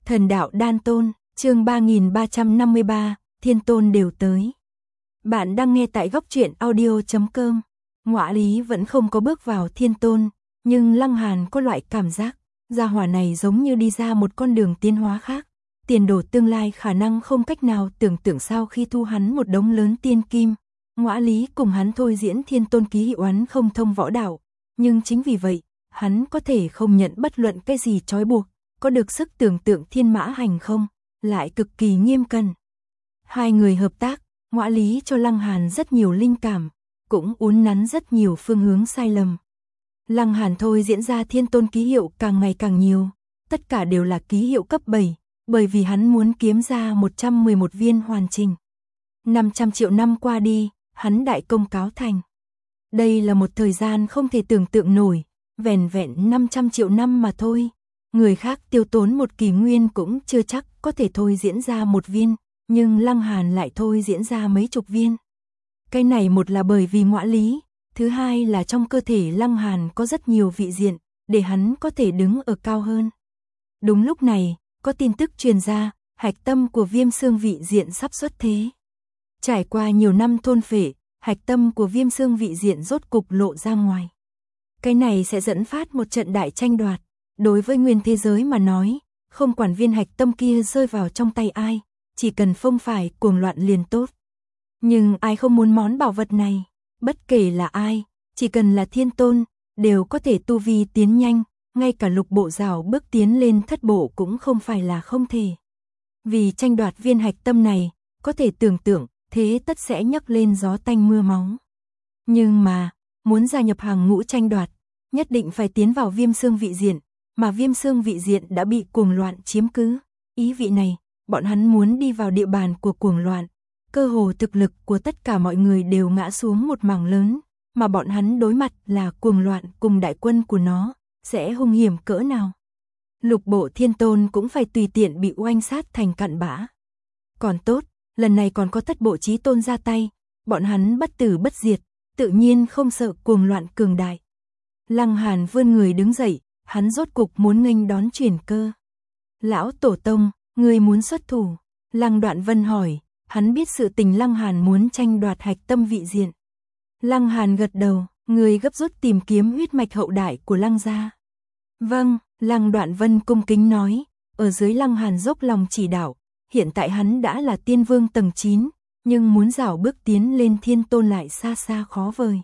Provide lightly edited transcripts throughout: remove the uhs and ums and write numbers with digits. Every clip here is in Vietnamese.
Thần đạo đan tôn, chương 3353, thiên tôn đều tới. Bạn đang nghe tại góc truyện audio.com. Ngọa Lý vẫn không có bước vào thiên tôn, nhưng Lăng Hàn có loại cảm giác, gia hỏa này giống như đi ra một con đường tiến hóa khác. Tiền đồ tương lai khả năng không cách nào tưởng tượng sau khi thu hắn một đống lớn tiên kim. Ngọa Lý cùng hắn thôi diễn thiên tôn ký hiệu oán không thông võ đạo, nhưng chính vì vậy, hắn có thể không nhận bất luận cái gì trói buộc, có được sức tưởng tượng thiên mã hành không, lại cực kỳ nghiêm cẩn. Hai người hợp tác, Ngọa Lý cho Lăng Hàn rất nhiều linh cảm, cũng uốn nắn rất nhiều phương hướng sai lầm. Lăng Hàn thôi diễn ra thiên tôn ký hiệu càng ngày càng nhiều, tất cả đều là ký hiệu cấp 7, bởi vì hắn muốn kiếm ra 111 viên hoàn chỉnh. 500 triệu năm qua đi, hắn đại công cáo thành. Đây là một thời gian không thể tưởng tượng nổi, vẻn vẹn 500 triệu năm mà thôi. Người khác tiêu tốn một kỷ nguyên cũng chưa chắc có thể thôi diễn ra một viên, nhưng Lăng Hàn lại thôi diễn ra mấy chục viên. Cái này một là bởi vì Ngọa Lý, thứ hai là trong cơ thể Lăng Hàn có rất nhiều vị diện, để hắn có thể đứng ở cao hơn. Đúng lúc này, có tin tức truyền ra, hạch tâm của Viêm Xương vị diện sắp xuất thế. Trải qua nhiều năm thôn phệ, hạch tâm của Viêm Xương vị diện rốt cục lộ ra ngoài. Cái này sẽ dẫn phát một trận đại tranh đoạt. Đối với nguyên thế giới mà nói, không quản viên hạch tâm kia rơi vào trong tay ai, chỉ cần không phải cuồng loạn liền tốt. Nhưng ai không muốn món bảo vật này, bất kể là ai, chỉ cần là thiên tôn, đều có thể tu vi tiến nhanh, ngay cả lục bộ rào bước tiến lên thất bộ cũng không phải là không thể. Vì tranh đoạt viên hạch tâm này, có thể tưởng tượng, thế tất sẽ nhấc lên gió tanh mưa máu. Nhưng mà, muốn gia nhập hàng ngũ tranh đoạt, nhất định phải tiến vào Viêm Xương vị diện, mà Viêm Xương vị diện đã bị cuồng loạn chiếm cứ. Ý vị này, bọn hắn muốn đi vào địa bàn của cuồng loạn, cơ hồ thực lực của tất cả mọi người đều ngã xuống một mảng lớn, mà bọn hắn đối mặt là cuồng loạn cùng đại quân của nó, sẽ hung hiểm cỡ nào. Lục bộ thiên tôn cũng phải tùy tiện bị oanh sát thành cặn bã. Còn tốt, lần này còn có thất bộ chí tôn ra tay, bọn hắn bất tử bất diệt, tự nhiên không sợ cuồng loạn cường đại. Lăng Hàn vươn người đứng dậy, hắn rốt cục muốn nghênh đón chuyển cơ. Lão Tổ Tông, người muốn xuất thủ? Lăng Đoạn Vân hỏi, hắn biết sự tình Lăng Hàn muốn tranh đoạt hạch tâm vị diện. Lăng Hàn gật đầu, người gấp rút tìm kiếm huyết mạch hậu đại của Lăng gia. Vâng, Lăng Đoạn Vân cung kính nói, ở dưới Lăng Hàn dốc lòng chỉ đạo, hiện tại hắn đã là tiên vương tầng 9, nhưng muốn rảo bước tiến lên thiên tôn lại xa xa khó vời.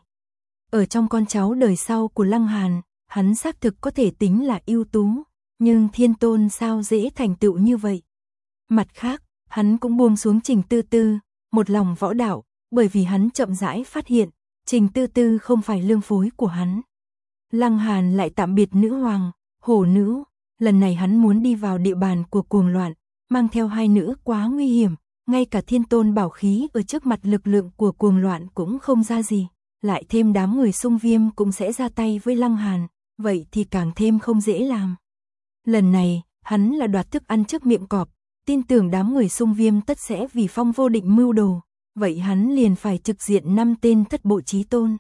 Ở trong con cháu đời sau của Lăng Hàn, hắn xác thực có thể tính là ưu tú, nhưng thiên tôn sao dễ thành tựu như vậy. Mặt khác, hắn cũng buông xuống Trình Tư Tư, một lòng võ đạo, bởi vì hắn chậm rãi phát hiện, Trình Tư Tư không phải lương phối của hắn. Lăng Hàn lại tạm biệt nữ hoàng, hổ nữ, lần này hắn muốn đi vào địa bàn của cuồng loạn, mang theo hai nữ quá nguy hiểm, ngay cả thiên tôn bảo khí ở trước mặt lực lượng của cuồng loạn cũng không ra gì, lại thêm đám người xung viêm cũng sẽ ra tay với Lăng Hàn, vậy thì càng thêm không dễ làm. Lần này, hắn là đoạt thức ăn trước miệng cọp, tin tưởng đám người xung viêm tất sẽ vì phong vô định mưu đồ, vậy hắn liền phải trực diện 5 tên thất bộ chí tôn.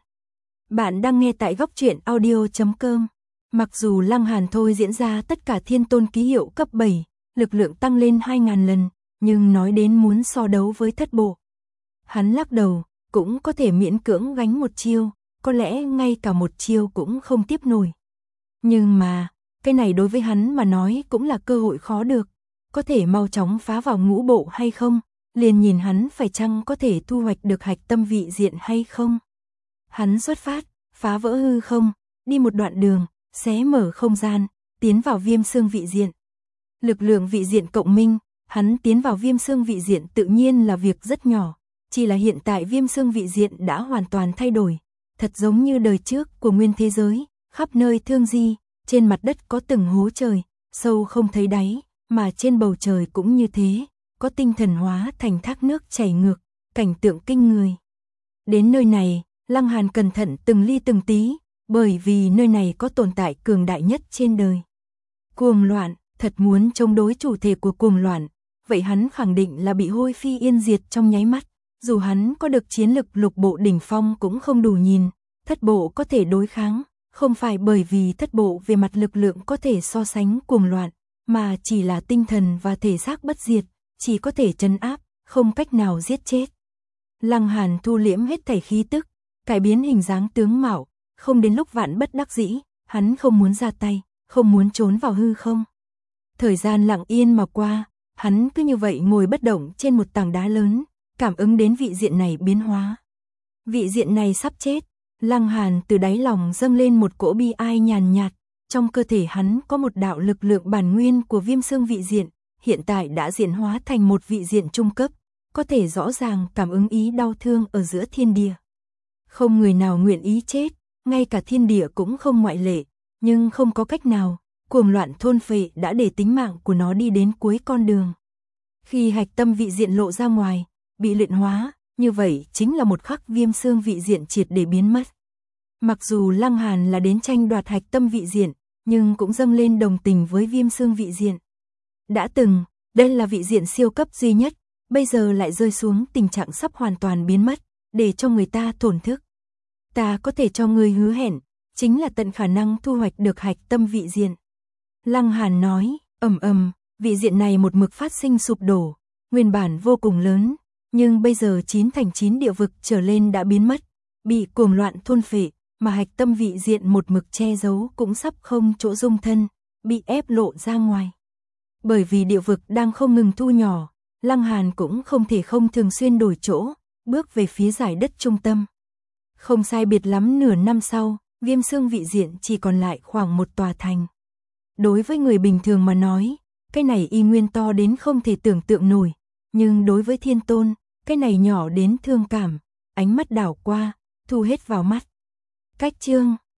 Bạn đang nghe tại góc truyện audio.com. Mặc dù Lăng Hàn thôi diễn ra tất cả thiên tôn ký hiệu cấp 7, lực lượng tăng lên 2.000 lần, nhưng nói đến muốn so đấu với thất bộ. Hắn lắc đầu, cũng có thể miễn cưỡng gánh một chiêu, có lẽ ngay cả một chiêu cũng không tiếp nổi. Nhưng mà, cái này đối với hắn mà nói cũng là cơ hội khó được, có thể mau chóng phá vào ngũ bộ hay không, liền nhìn hắn phải chăng có thể thu hoạch được hạch tâm vị diện hay không. Hắn xuất phát, phá vỡ hư không, đi một đoạn đường, xé mở không gian, tiến vào Viêm Xương vị diện. Lực lượng vị diện cộng minh, hắn tiến vào Viêm Xương vị diện tự nhiên là việc rất nhỏ, chỉ là hiện tại Viêm Xương vị diện đã hoàn toàn thay đổi, thật giống như đời trước của nguyên thế giới, khắp nơi thương di, trên mặt đất có từng hố trời, sâu không thấy đáy, mà trên bầu trời cũng như thế, có tinh thần hóa thành thác nước chảy ngược, cảnh tượng kinh người. Đến nơi này, Lăng Hàn cẩn thận từng ly từng tí, bởi vì nơi này có tồn tại cường đại nhất trên đời. Cuồng loạn, thật muốn chống đối chủ thể của cuồng loạn, vậy hắn khẳng định là bị hôi phi yên diệt trong nháy mắt, dù hắn có được chiến lực lục bộ đỉnh phong cũng không đủ nhìn, thất bộ có thể đối kháng, không phải bởi vì thất bộ về mặt lực lượng có thể so sánh cuồng loạn, mà chỉ là tinh thần và thể xác bất diệt, chỉ có thể trấn áp, không cách nào giết chết. Lăng Hàn thu liễm hết thảy khí tức, cải biến hình dáng tướng mạo, không đến lúc vạn bất đắc dĩ, hắn không muốn ra tay, không muốn trốn vào hư không. Thời gian lặng yên mà qua, hắn cứ như vậy ngồi bất động trên một tảng đá lớn, cảm ứng đến vị diện này biến hóa. Vị diện này sắp chết, Lăng Hàn từ đáy lòng dâng lên một cỗ bi ai nhàn nhạt, trong cơ thể hắn có một đạo lực lượng bản nguyên của Viêm Xương vị diện, hiện tại đã diễn hóa thành một vị diện trung cấp, có thể rõ ràng cảm ứng ý đau thương ở giữa thiên địa. Không người nào nguyện ý chết, ngay cả thiên địa cũng không ngoại lệ, nhưng không có cách nào, cuồng loạn thôn phệ đã để tính mạng của nó đi đến cuối con đường. Khi hạch tâm vị diện lộ ra ngoài, bị luyện hóa, như vậy chính là một khắc Viêm Xương vị diện triệt để biến mất. Mặc dù Lăng Hàn là đến tranh đoạt hạch tâm vị diện, nhưng cũng dâng lên đồng tình với Viêm Xương vị diện. Đã từng, đây là vị diện siêu cấp duy nhất, bây giờ lại rơi xuống tình trạng sắp hoàn toàn biến mất, để cho người ta thổn thức. Ta có thể cho ngươi hứa hẹn, chính là tận khả năng thu hoạch được hạch tâm vị diện. Lăng Hàn nói, vị diện này một mực phát sinh sụp đổ, nguyên bản vô cùng lớn, nhưng bây giờ 9 thành 9 địa vực trở lên đã biến mất, bị cuồng loạn thôn phệ, mà hạch tâm vị diện một mực che giấu cũng sắp không chỗ dung thân, bị ép lộ ra ngoài. Bởi vì địa vực đang không ngừng thu nhỏ, Lăng Hàn cũng không thể không thường xuyên đổi chỗ, bước về phía giải đất trung tâm. Không sai biệt lắm nửa năm sau, Viêm Xương vị diện chỉ còn lại khoảng một tòa thành. Đối với người bình thường mà nói, cái này y nguyên to đến không thể tưởng tượng nổi, nhưng đối với Thiên Tôn, cái này nhỏ đến thương cảm, ánh mắt đảo qua, thu hết vào mắt. Cách chương